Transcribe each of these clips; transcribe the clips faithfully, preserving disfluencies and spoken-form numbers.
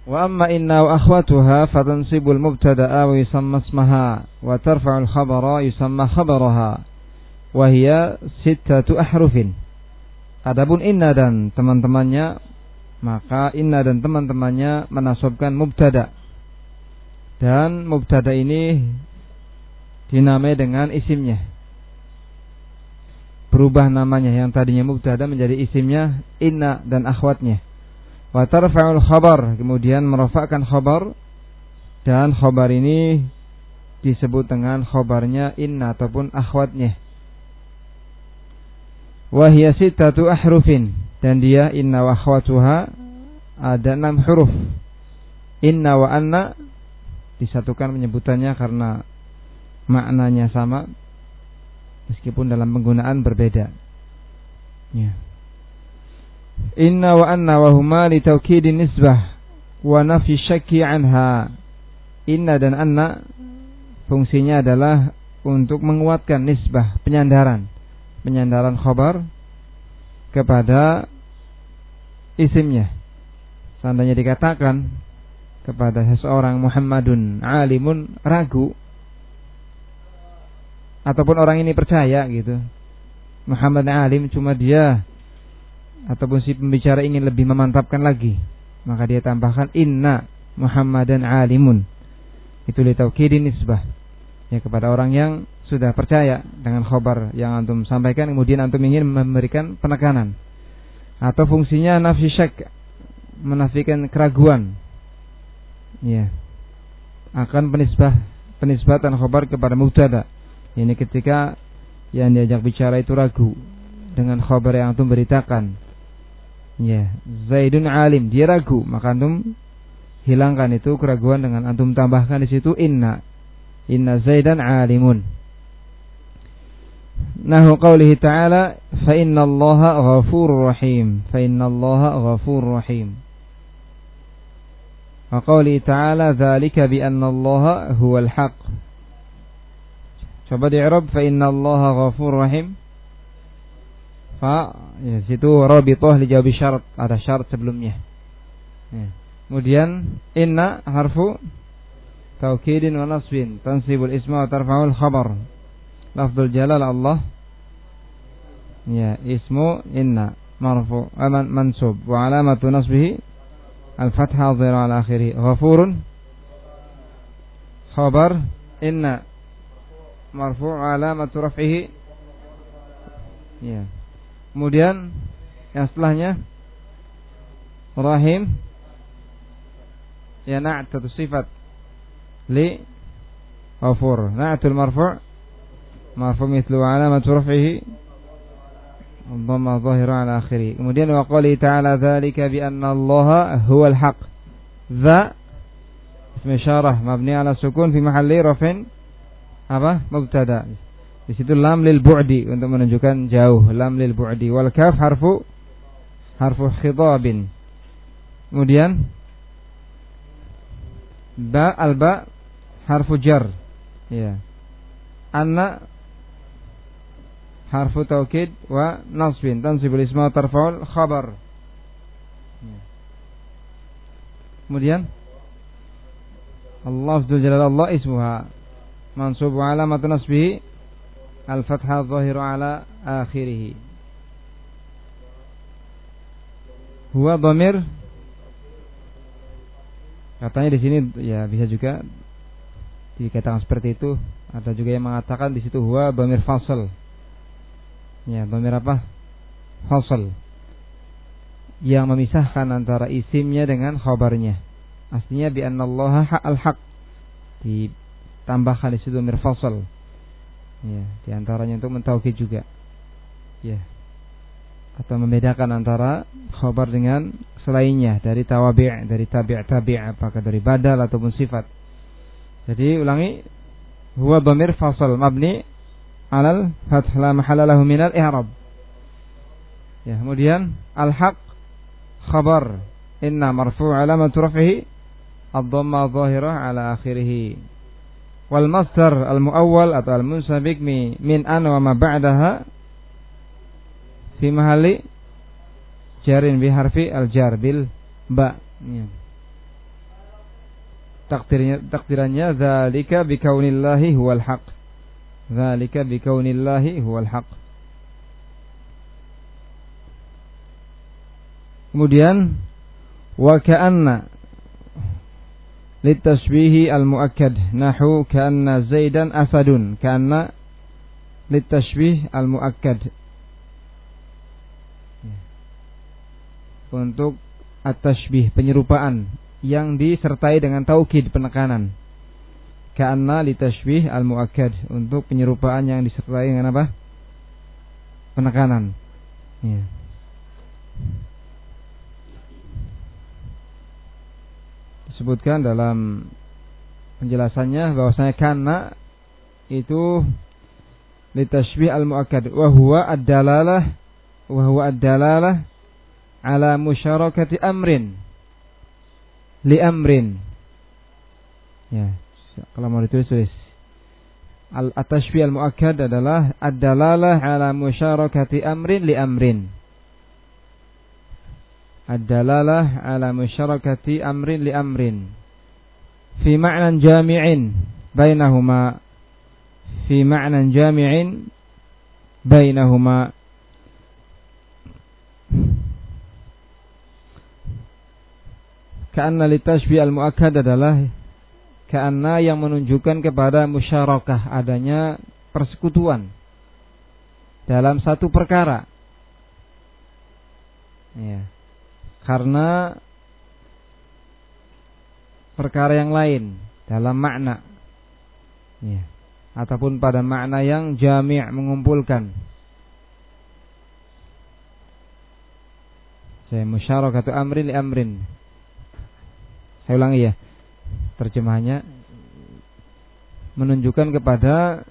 Wa amma inna wa akhwatuha fatansibul mubtada'a wa yusamma ismaha wa tarfa'ul khabara yusamma khabaraha wa hiya sittatu ahrufin. Adapun inna dan teman-temannya, maka inna dan teman-temannya menasabkan mubtada, dan mubtada ini dinamai dengan isimnya, berubah namanya yang tadinya mubtada menjadi isimnya inna dan akhwatnya. Wa tarfa'ul khabar, kemudian merafa'kan khabar, dan khabar ini disebut dengan khabarnya inna ataupun akhwatnya. Wa hiya sittatu ahrufin, dan dia inna wa akhwatuha ada enam huruf. Inna wa anna disatukan penyebutannya karena maknanya sama meskipun dalam penggunaan berbeda. Ya. Inna wa anna wa huma li taukidin nisbah wa nafi syakki anha. Inna dan anna fungsinya adalah untuk menguatkan nisbah, penyandaran, penyandaran khabar kepada isimnya. Seandainya dikatakan kepada seseorang Muhammadun alimun, ragu, ataupun orang ini percaya gitu, Muhammad alim, cuma dia ataupun si pembicara ingin lebih memantapkan lagi, maka dia tambahkan inna Muhammadan alimun. Itu li taukidin nisbah, ya, kepada orang yang sudah percaya dengan khabar yang antum sampaikan, kemudian antum ingin memberikan penekanan. Atau fungsinya nafsi syak, menafikan keraguan, ya, akan penisbah penisbatan khabar kepada mubtada. Ini ketika yang diajak bicara itu ragu dengan khabar yang antum beritakan. Ya, Zaidun alim, dia ragu, maka antum hilangkan itu keraguan dengan antum tambahkan di situ inna. Inna Zaidan alimun. Nahu qaulihi ta'ala fa innallaha ghafurur rahim. Fa innallaha ghafurur rahim. Wa qaulihi ta'ala dzalika bi annallaha huwal haq. Coba di-i'rab fa innallaha ghafurur rahim. Fa, ya, situ rabithah li jawab syarat, ada syarat sebelumnya. Ya. Kemudian inna harfu taukidin wa nasbin, tansibul isma wa tarfa'ul khabar. Lafdzul jalal Allah, ya, ismu inna marfu aman mansub wa alamatu nasbihi al-fathah dhira ala akhirih. Ghafurun khabar inna marfu alamatu raf'ihi, ya. Kemudian yang setelahnya rahim, ya, na'tu sifat li ghafur, na'tul marfu' marfu' mithlu alamatu raf'ihi dhamma dhahira ala akhirih. Kemudian wa qali ta'ala dzalika bi anna allaha huwal haq. Dza ism isyarah mabni ala sukun fi mahalli raf'in apa? Mubtada. Di situ lam lil bu'di untuk menunjukkan jauh, lam lil bu'di. Wal kaf harfu harfu khitabin. Kemudian ba al ba harfu jar, ya. Anna harfu taukid wa nasbin, tansibul isma wa tarfa'ul khabar. Kemudian Allah azza jalla Allah ismuha mansub wa alamatu nasbihi al-fathah adh-dhahiru ala akhirih. Huwa dhamir, katanya di sini, ya, bisa juga dikatakan seperti itu. Ada juga yang mengatakan di situ huwa dhamir fasl. Ya, dhamir apa? Fasl, yang memisahkan antara isimnya dengan khabarnya. Aslinya bi annallaha al-haq, ditambahkan di situ dhamir fasl. Ya, di antaranya untuk mentaukid juga, ya, atau membedakan antara khabar dengan selainnya dari tawabi', dari tabi' tabi', apakah dari badal ataupun sifat. Jadi ulangi, huwa dhamir fasl mabni alal fath la mahalla lahu minal i'rab. Ya, kemudian al-haq khabar inna marfu' alamatu raf'ihi ad-dhamma adh-dhahirah ala akhirih. Wal masdar al-muawwal atau al-munsabiq min an wa ma ba'daha fi mahalli jarin bi harfi al-jar bil ba. Ya. takdirnya takdirannya dzalika bikaunillahi huwal haq. Dzalika bikaunillahi huwal haq. Kemudian wa ka'anna litashbihi al-muakkad nahu ka'anna Zaidan asadun. Ka'anna litashbih al-muakkad, untuk at-tashbih, penyerupaan yang disertai dengan taukid, penekanan. Ka'anna litashbih al-muakkad, untuk penyerupaan yang disertai dengan apa? Penekanan. Ya. Disebutkan dalam penjelasannya bahwasanya kana itu litashbih al-muakkad wa huwa ad-dalalah wa huwa ad-dalalah ala musyarakati amrin li amrin. Ya, kalau mau ditulis tulis. Al-tashbih al-muakkad adalah ad-dalalah ala musyarakati amrin li amrin. Ad-dalalah ala musyarakati amrin li amrin fi ma'nan jami'in bainahuma fi ma'nan jami'in bainahuma. Ka'anna litashbih al-muakkad adalah ka'anna yang menunjukkan kepada musyarakah, adanya persekutuan dalam satu perkara. Ya. Karena perkara yang lain dalam makna, ya, ataupun pada makna yang jami', mengumpulkan. Saya musyarakatu amrin li amrin. Saya ulangi ya, terjemahannya menunjukkan kepada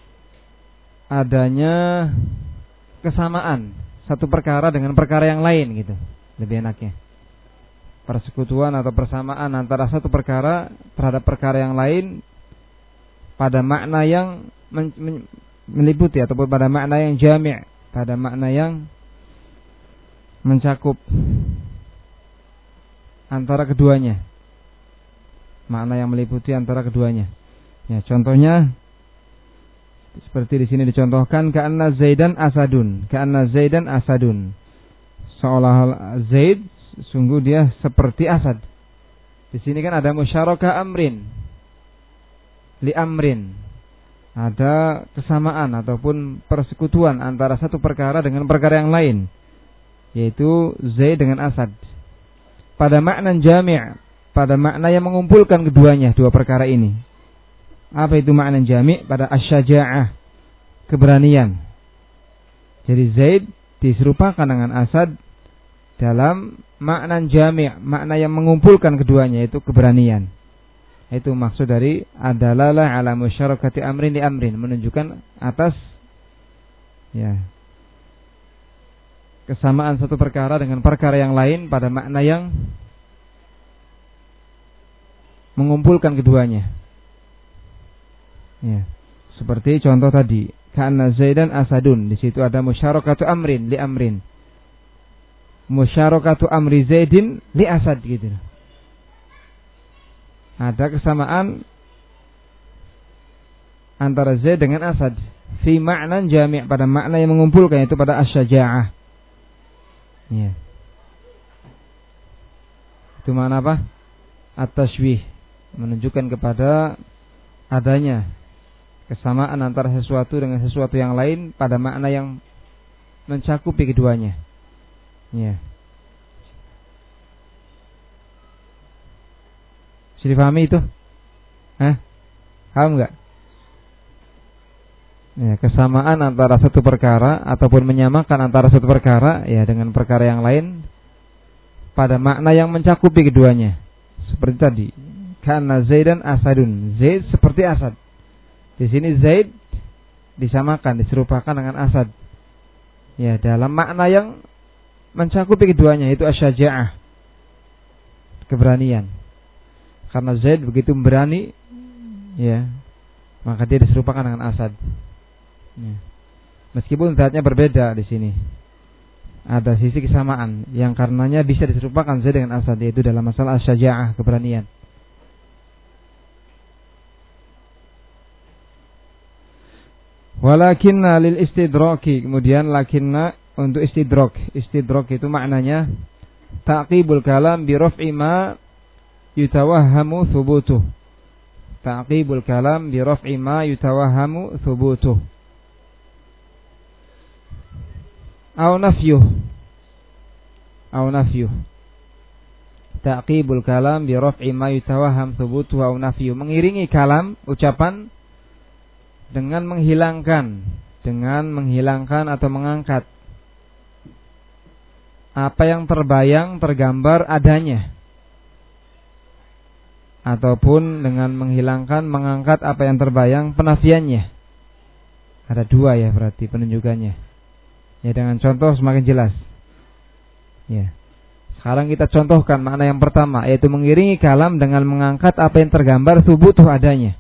adanya kesamaan satu perkara dengan perkara yang lain gitu. Lebih enaknya persekutuan atau persamaan antara satu perkara terhadap perkara yang lain pada makna yang men- men- meliputi ataupun pada makna yang jami', pada makna yang mencakup antara keduanya, makna yang meliputi antara keduanya. Ya, contohnya seperti di sini dicontohkan ka'anna Zaidan asadun, ka'anna Zaidan asadun. Seolah Zaid sungguh dia seperti asad. Di sini kan ada musyarakah amrin li amrin. Ada kesamaan ataupun persekutuan antara satu perkara dengan perkara yang lain, yaitu Zaid dengan asad. Pada makna jami', pada makna yang mengumpulkan keduanya, dua perkara ini. Apa itu makna jami'? Pada asyaja'ah, keberanian. Jadi Zaid diserupakan dengan asad dalam makna jami', makna yang mengumpulkan keduanya, yaitu keberanian. Itu maksud dari adalalah ala musyarakati amrin li amrin, menunjukkan atas ya kesamaan satu perkara dengan perkara yang lain pada makna yang mengumpulkan keduanya. Ya, seperti contoh tadi, ka'anna Zaidan asadun, di situ ada musyarakatu amrin li amrin. Musyarakatu amri Zaidin li asad gitu. Ada kesamaan antara Zaid dengan asad fi ma'nan jami', pada makna yang mengumpulkan, itu pada asyaja'ah. Ya. Itu makna apa? At-tashbih, menunjukkan kepada adanya kesamaan antara sesuatu dengan sesuatu yang lain pada makna yang mencakupi keduanya. Ya. Bisa dipahami itu? Hah? Paham enggak? Ya, kesamaan antara satu perkara ataupun menyamakan antara satu perkara ya dengan perkara yang lain pada makna yang mencakupi keduanya. Seperti tadi, karena Zaidan asadun, Zaid seperti asad. Di sini Zaid disamakan, diserupakan dengan asad. Ya, dalam makna yang mencakupi keduanya, itu asyaja'ah, keberanian. Karena Zaid begitu berani, ya, maka dia diserupakan dengan asad. Ya. Meskipun zatnya berbeda di sini, ada sisi kesamaan yang karenanya bisa diserupakan Zaid dengan asad, yaitu dalam masalah asyaja'ah, keberanian. Walakinna lil istidraki, kemudian lakinna untuk istidrak. Istidrak itu maknanya ta'qibul kalam bi raf'i ma yutawahhamu thubutuh. Ta'qibul kalam bi raf'i ma yutawahhamu thubutuh. Au nafyuh. Au nafyuh. Ta'qibul kalam bi raf'i ma yutawahham thubutuh au nafyuh. Mengiringi kalam, ucapan dengan menghilangkan, dengan menghilangkan atau mengangkat apa yang terbayang, tergambar adanya, ataupun dengan menghilangkan, mengangkat apa yang terbayang, penafiannya. Ada dua ya berarti penunjukannya. Ya, dengan contoh semakin jelas. Ya. Sekarang kita contohkan makna yang pertama, yaitu mengiringi kalam dengan mengangkat apa yang tergambar thubutuh adanya.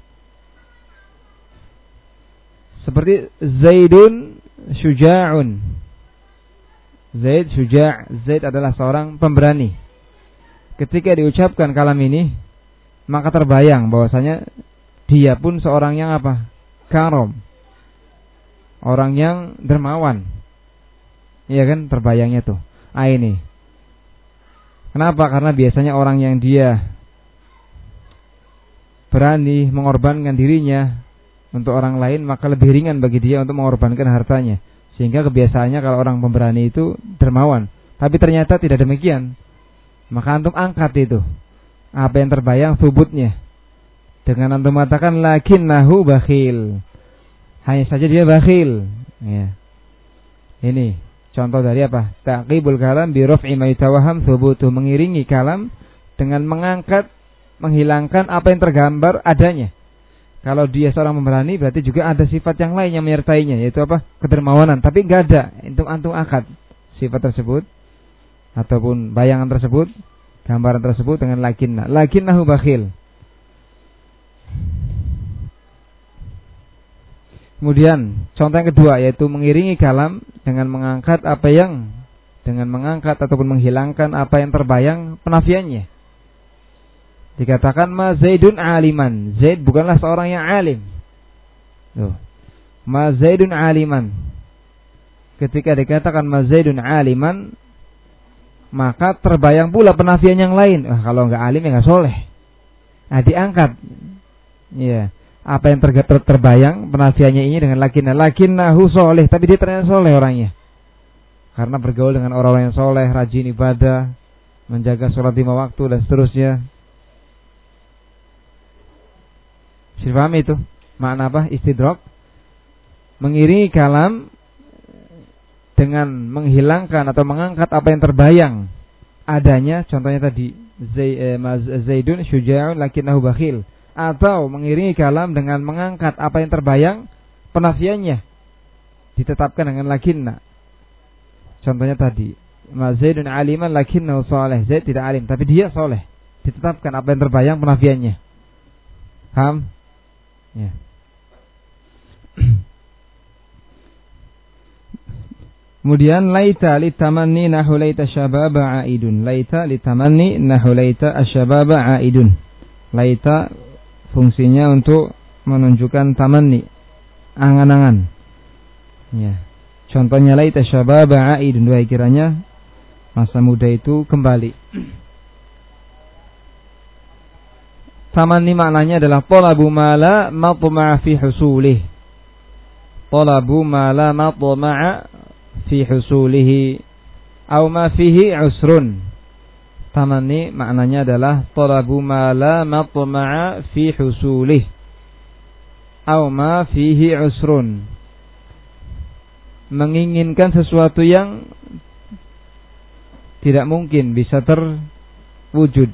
Seperti Zaidun syuja'un. Zaid syuja', Zaid adalah seorang pemberani. Ketika diucapkan kalam ini, maka terbayang bahwasanya dia pun seorang yang apa? Karom. Orang yang dermawan. Iya kan, terbayangnya tuh. Ah ini. Kenapa? Karena biasanya orang yang dia berani mengorbankan dirinya untuk orang lain, maka lebih ringan bagi dia untuk mengorbankan hartanya. Sehingga kebiasaannya kalau orang pemberani itu dermawan. Tapi ternyata tidak demikian. Maka antum angkat itu, apa yang terbayang thubutnya, dengan antum mengatakan lakinnahu bakhil. Hanya saja dia bakhil. Ya. Ini contoh dari apa? Ta'qibul kalam bi raf'i ma yatawahham thubutu. Mengiringi kalam dengan mengangkat, menghilangkan apa yang tergambar adanya. Kalau dia seorang pemberani, berarti juga ada sifat yang lain yang menyertainya, yaitu apa? Kedermawanan. Tapi enggak ada. Antum antum akad sifat tersebut ataupun bayangan tersebut, gambaran tersebut dengan lakinna. Lakinnahu bakhil. Kemudian contoh yang kedua, yaitu mengiringi kalam dengan mengangkat apa yang dengan mengangkat ataupun menghilangkan apa yang terbayang penafiannya. Dikatakan ma Zaidun aliman. Zaid bukanlah seorang yang alim. Tuh. Ma Zaidun aliman. Ketika dikatakan ma Zaidun aliman, maka terbayang pula penafian yang lain. Wah, kalau enggak alim ya enggak soleh. Nah, diangkat. Iya. Apa yang ter ter terbayang penafiannya ini dengan lakinna. Lakinnahu soleh, tapi dia ternyata soleh orangnya. Karena bergaul dengan orang-orang yang soleh, rajin ibadah, menjaga sholat lima waktu dan seterusnya. Sudah paham itu? Makna apa? Istidrak. Mengiringi kalam dengan menghilangkan atau mengangkat apa yang terbayang adanya. Contohnya tadi Zaidun syuja'un lakinnahu bakhil. Atau mengiringi kalam dengan mengangkat apa yang terbayang penafiannya, ditetapkan dengan lakinna. Contohnya tadi Zaidun aliman lakinnahu soleh. Zaid tidak alim, tapi dia soleh. Ditetapkan apa yang terbayang penafiannya. Paham? Ya. Kemudian laita litamanni nahu laita syababa aidun. Laita litamanni nahu laita asyababa aidun. Laita fungsinya untuk menunjukkan tamanni, angan-angan. Ya. Contohnya laita syababa aidun, wahai kiranya masa muda itu kembali. Tamanni maknanya adalah talabu ma la matma'a fi husulih. Talabu ma la matma'a fi husulihi aw ma fihi usrun. Tamanni maknanya adalah talabu ma la matma'a fi husulih aw ma fihi usrun. Menginginkan sesuatu yang tidak mungkin bisa terwujud,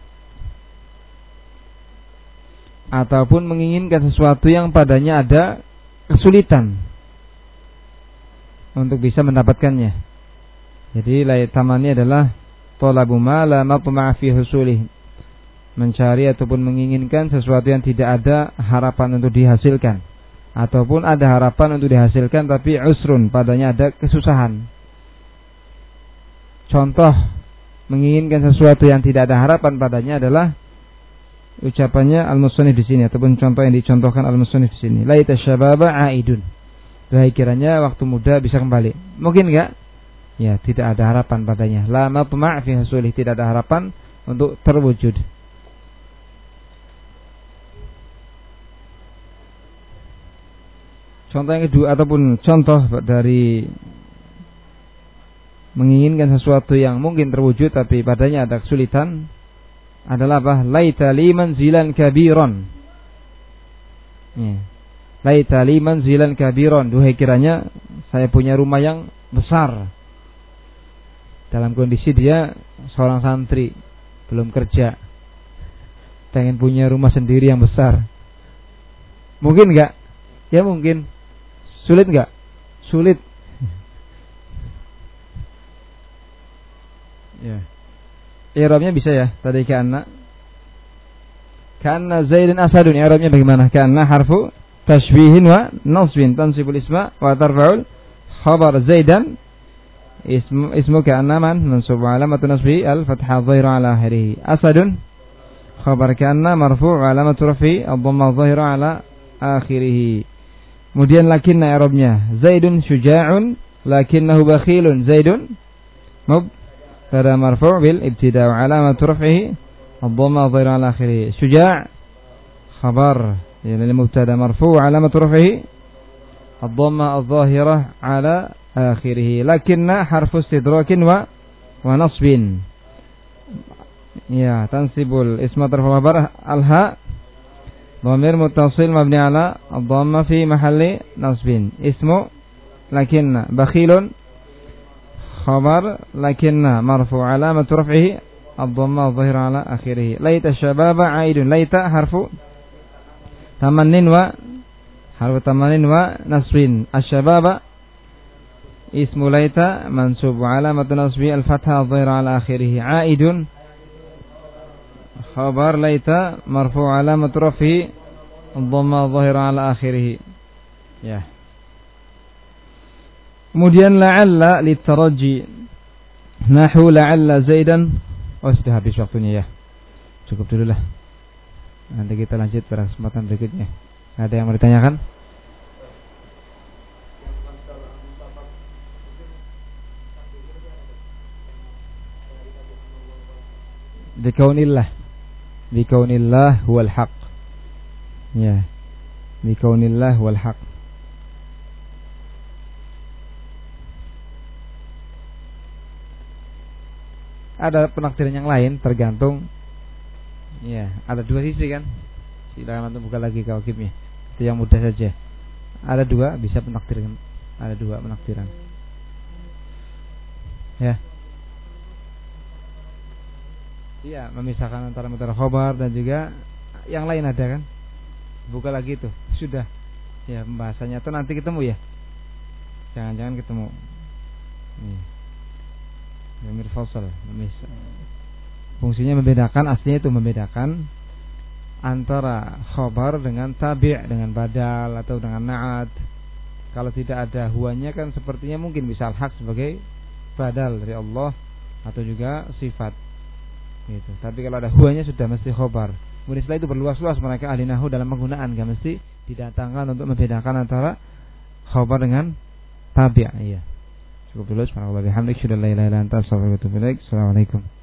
ataupun menginginkan sesuatu yang padanya ada kesulitan untuk bisa mendapatkannya. Jadi tamanni adalah talabu ma la matma'a fi husulih, mencari ataupun menginginkan sesuatu yang tidak ada harapan untuk dihasilkan, ataupun ada harapan untuk dihasilkan tapi usrun, padanya ada kesusahan. Contoh menginginkan sesuatu yang tidak ada harapan padanya adalah ucapannya al-musannif di sini, ataupun contoh yang dicontohkan al-musannif di sini. Laita syababa aidun. Duhai kiranya waktu muda bisa kembali. Mungkin enggak? Ya, tidak ada harapan padanya. La matma' fi hasulih, tidak ada harapan untuk terwujud. Contoh yang kedua ataupun contoh dari menginginkan sesuatu yang mungkin terwujud tapi padanya ada kesulitan adalah apa? Laita li manzilan kabiran. Ya. Laita li manzilan kabiran. Duhai kiranya saya punya rumah yang besar. Dalam kondisi dia seorang santri, belum kerja, pengen punya rumah sendiri yang besar. Mungkin enggak? Ya mungkin. Sulit enggak? Sulit. Ya. I'rabnya bisa ya. Tadi kana. Kana Zaidun asadun. I'rabnya bagaimana? Kana harfu tashbihin wa nasbin, tansibul isma wa tarfa'ul khabar Zaidan. Ismu ismu kana man mansub alamatu nasbi al-fathah adh-dhahira ala akhirih. Asadun khabar kana marfu' alamatu raf'i ad-dhamma adh-dhahira ala akhirih. Kemudian lakinna i'rabnya Zaidun syuja'un lakinnahu bakhilun. Zaidun mubtada marfu' bil ibtida' wa alamatu raf'ihi ad-dhamma adh-dhahira ala akhirih. Syuja' khabar yani mubtada marfu' wa alamatu raf'ihi ad-dhamma adh-dhahira ala akhirih. Lakinna harfu istidrakin wa wa nasbin. Ya, tansibul isma tarfu khabar al-ha dhamir muttasil mabni ala ad-dhamma fi mahalli nasbin. Ismu lakinna bakhilun khabar lakinna marfu alamatu raf'ihi ad-dhamma adh-dhahira ala akhirih. Laita syababa aidun. Laita harfu tamannin wa harfu tamannin wa nasbin. Asy-syababa ismu laita mansub alamatu nasbi al-fathah adh-dhahira ala akhirih. Aidun khabar laita marfu alamatu raf'i ad-dhamma adh-dhahira ala akhirih. Ya. Kemudian la'alla litaraji. Nahu la'alla Zaidan. Oh, sudah habis waktunya ya. Cukup dulu lah. Nanti kita lanjut pada kesempatan berikutnya. Ada yang mau ditanyakan? Bikaunillah. Bikaunillah huwal haq. Ya. Bikaunillah huwal haq. Ada penafsiran yang lain tergantung. Ya, ada dua sisi kan. Silakan antum buka lagi kawakibnya. Itu yang mudah saja. Ada dua bisa penafsiran. Ada dua penafsiran. Ya. Iya, memisahkan antara mubtada khabar dan juga yang lain ada kan? Buka lagi tuh. Sudah. Ya, pembahasannya tuh nanti ketemu ya. Jangan-jangan ketemu. Nih. Dhamir fasal, memisah. Fungsinya membedakan, aslinya itu membedakan antara khabar dengan tabi', dengan badal atau dengan na'at. Kalau tidak ada huanya kan sepertinya mungkin bisa al-haq sebagai badal dari Allah atau juga sifat. Gitu. Tapi kalau ada huanya sudah mesti khobar. Kemudian setelah itu berluas-luas mereka ahli nahwu dalam penggunaan, gak mesti didatangkan untuk membedakan antara khobar dengan tabi'. Iya. Cukup dulu. Subhanallah bihamdik, syada la ilaha illa anta, astaghfiruka wa atubu ilaik. Assalamualaikum.